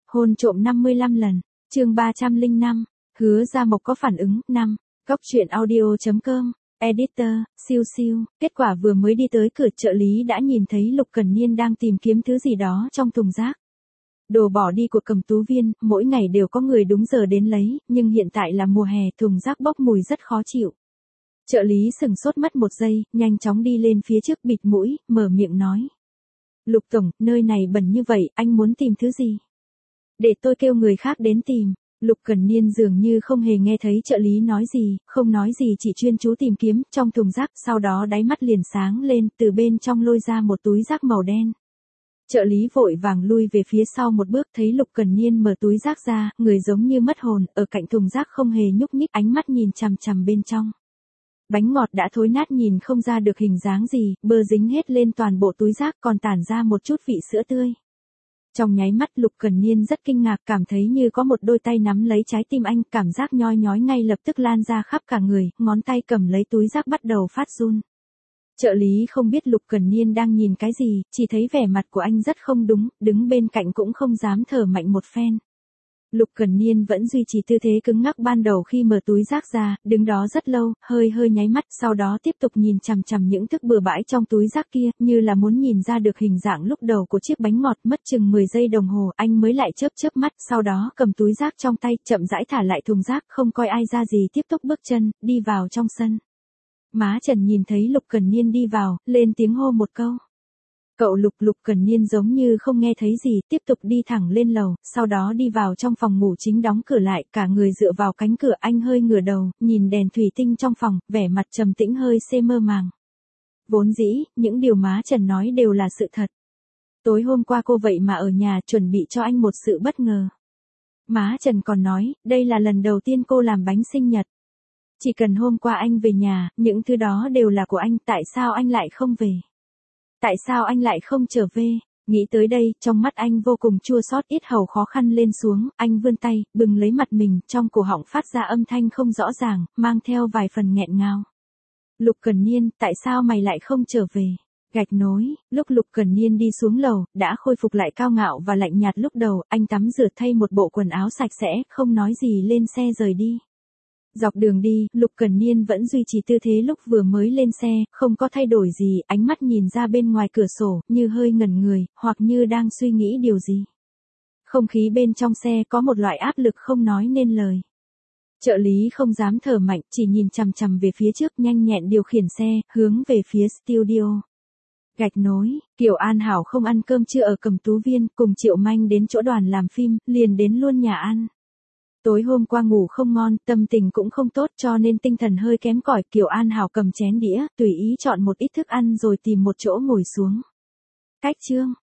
Hôn trộm 55 lần, chương 305, hứa Gia Mộc có phản ứng, 5, Góc truyện audio.com, editor, siêu siêu, kết quả vừa mới đi tới cửa trợ lý đã nhìn thấy Lục Cần Niên đang tìm kiếm thứ gì đó trong thùng rác. Đồ bỏ đi của Cầm Tú Viên, mỗi ngày đều có người đúng giờ đến lấy, nhưng hiện tại là mùa hè, thùng rác bốc mùi rất khó chịu. Trợ lý sừng sốt mất một giây, nhanh chóng đi lên phía trước bịt mũi, mở miệng nói. Lục tổng, nơi này bẩn như vậy, anh muốn tìm thứ gì? Để tôi kêu người khác đến tìm. Lục Cần Niên dường như không hề nghe thấy trợ lý nói gì, không nói gì chỉ chuyên chú tìm kiếm trong thùng rác, sau đó đáy mắt liền sáng lên, từ bên trong lôi ra một túi rác màu đen. Trợ lý vội vàng lui về phía sau một bước, thấy Lục Cần Niên mở túi rác ra, người giống như mất hồn, ở cạnh thùng rác không hề nhúc nhích, ánh mắt nhìn chằm chằm bên trong. Bánh ngọt đã thối nát nhìn không ra được hình dáng gì, bơ dính hết lên toàn bộ túi rác, còn tản ra một chút vị sữa tươi. Trong nháy mắt Lục Cần Niên rất kinh ngạc, cảm thấy như có một đôi tay nắm lấy trái tim anh, cảm giác nhoi nhói ngay lập tức lan ra khắp cả người, ngón tay cầm lấy túi rác bắt đầu phát run. Trợ lý không biết Lục Cần Niên đang nhìn cái gì, chỉ thấy vẻ mặt của anh rất không đúng, đứng bên cạnh cũng không dám thở mạnh một phen. Lục Cần Niên vẫn duy trì tư thế cứng ngắc ban đầu khi mở túi rác ra, đứng đó rất lâu, hơi nháy mắt, sau đó tiếp tục nhìn chằm chằm những thức bừa bãi trong túi rác kia, như là muốn nhìn ra được hình dạng lúc đầu của chiếc bánh ngọt. Mất chừng 10 giây đồng hồ, anh mới lại chớp mắt, sau đó cầm túi rác trong tay, chậm rãi thả lại thùng rác, không coi ai ra gì, tiếp tục bước chân, đi vào trong sân. Má Trần nhìn thấy Lục Cần Niên đi vào, lên tiếng hô một câu. Cậu Lục Cần Niên giống như không nghe thấy gì, tiếp tục đi thẳng lên lầu, sau đó đi vào trong phòng ngủ chính đóng cửa lại, cả người dựa vào cánh cửa, anh hơi ngửa đầu, nhìn đèn thủy tinh trong phòng, vẻ mặt trầm tĩnh hơi mơ màng. Vốn dĩ, những điều má Trần nói đều là sự thật. Tối hôm qua cô vậy mà ở nhà chuẩn bị cho anh một sự bất ngờ. Má Trần còn nói, đây là lần đầu tiên cô làm bánh sinh nhật. Chỉ cần hôm qua anh về nhà, những thứ đó đều là của anh, tại sao anh lại không về? Tại sao anh lại không trở về? Nghĩ tới đây, trong mắt anh vô cùng chua xót, yết hầu khó khăn lên xuống, anh vươn tay, bừng lấy mặt mình, trong cổ họng phát ra âm thanh không rõ ràng, mang theo vài phần nghẹn ngào. Lục Cần Niên, tại sao mày lại không trở về? Gạch nối, lúc Lục Cần Niên đi xuống lầu, đã khôi phục lại cao ngạo và lạnh nhạt lúc đầu, anh tắm rửa thay một bộ quần áo sạch sẽ, không nói gì lên xe rời đi. Dọc đường đi, Lục Cần Niên vẫn duy trì tư thế lúc vừa mới lên xe, không có thay đổi gì, ánh mắt nhìn ra bên ngoài cửa sổ, như hơi ngẩn người, hoặc như đang suy nghĩ điều gì. Không khí bên trong xe có một loại áp lực không nói nên lời. Trợ lý không dám thở mạnh, chỉ nhìn chằm chằm về phía trước, nhanh nhẹn điều khiển xe, hướng về phía studio. Gạch nối, Kiều An Hảo không ăn cơm trưa ở Cầm Tú Viên, cùng Triệu Manh đến chỗ đoàn làm phim, liền đến luôn nhà ăn. Tối hôm qua ngủ không ngon, tâm tình cũng không tốt cho nên tinh thần hơi kém cỏi. Kiều An Hảo cầm chén đĩa, tùy ý chọn một ít thức ăn rồi tìm một chỗ ngồi xuống. Cách chương,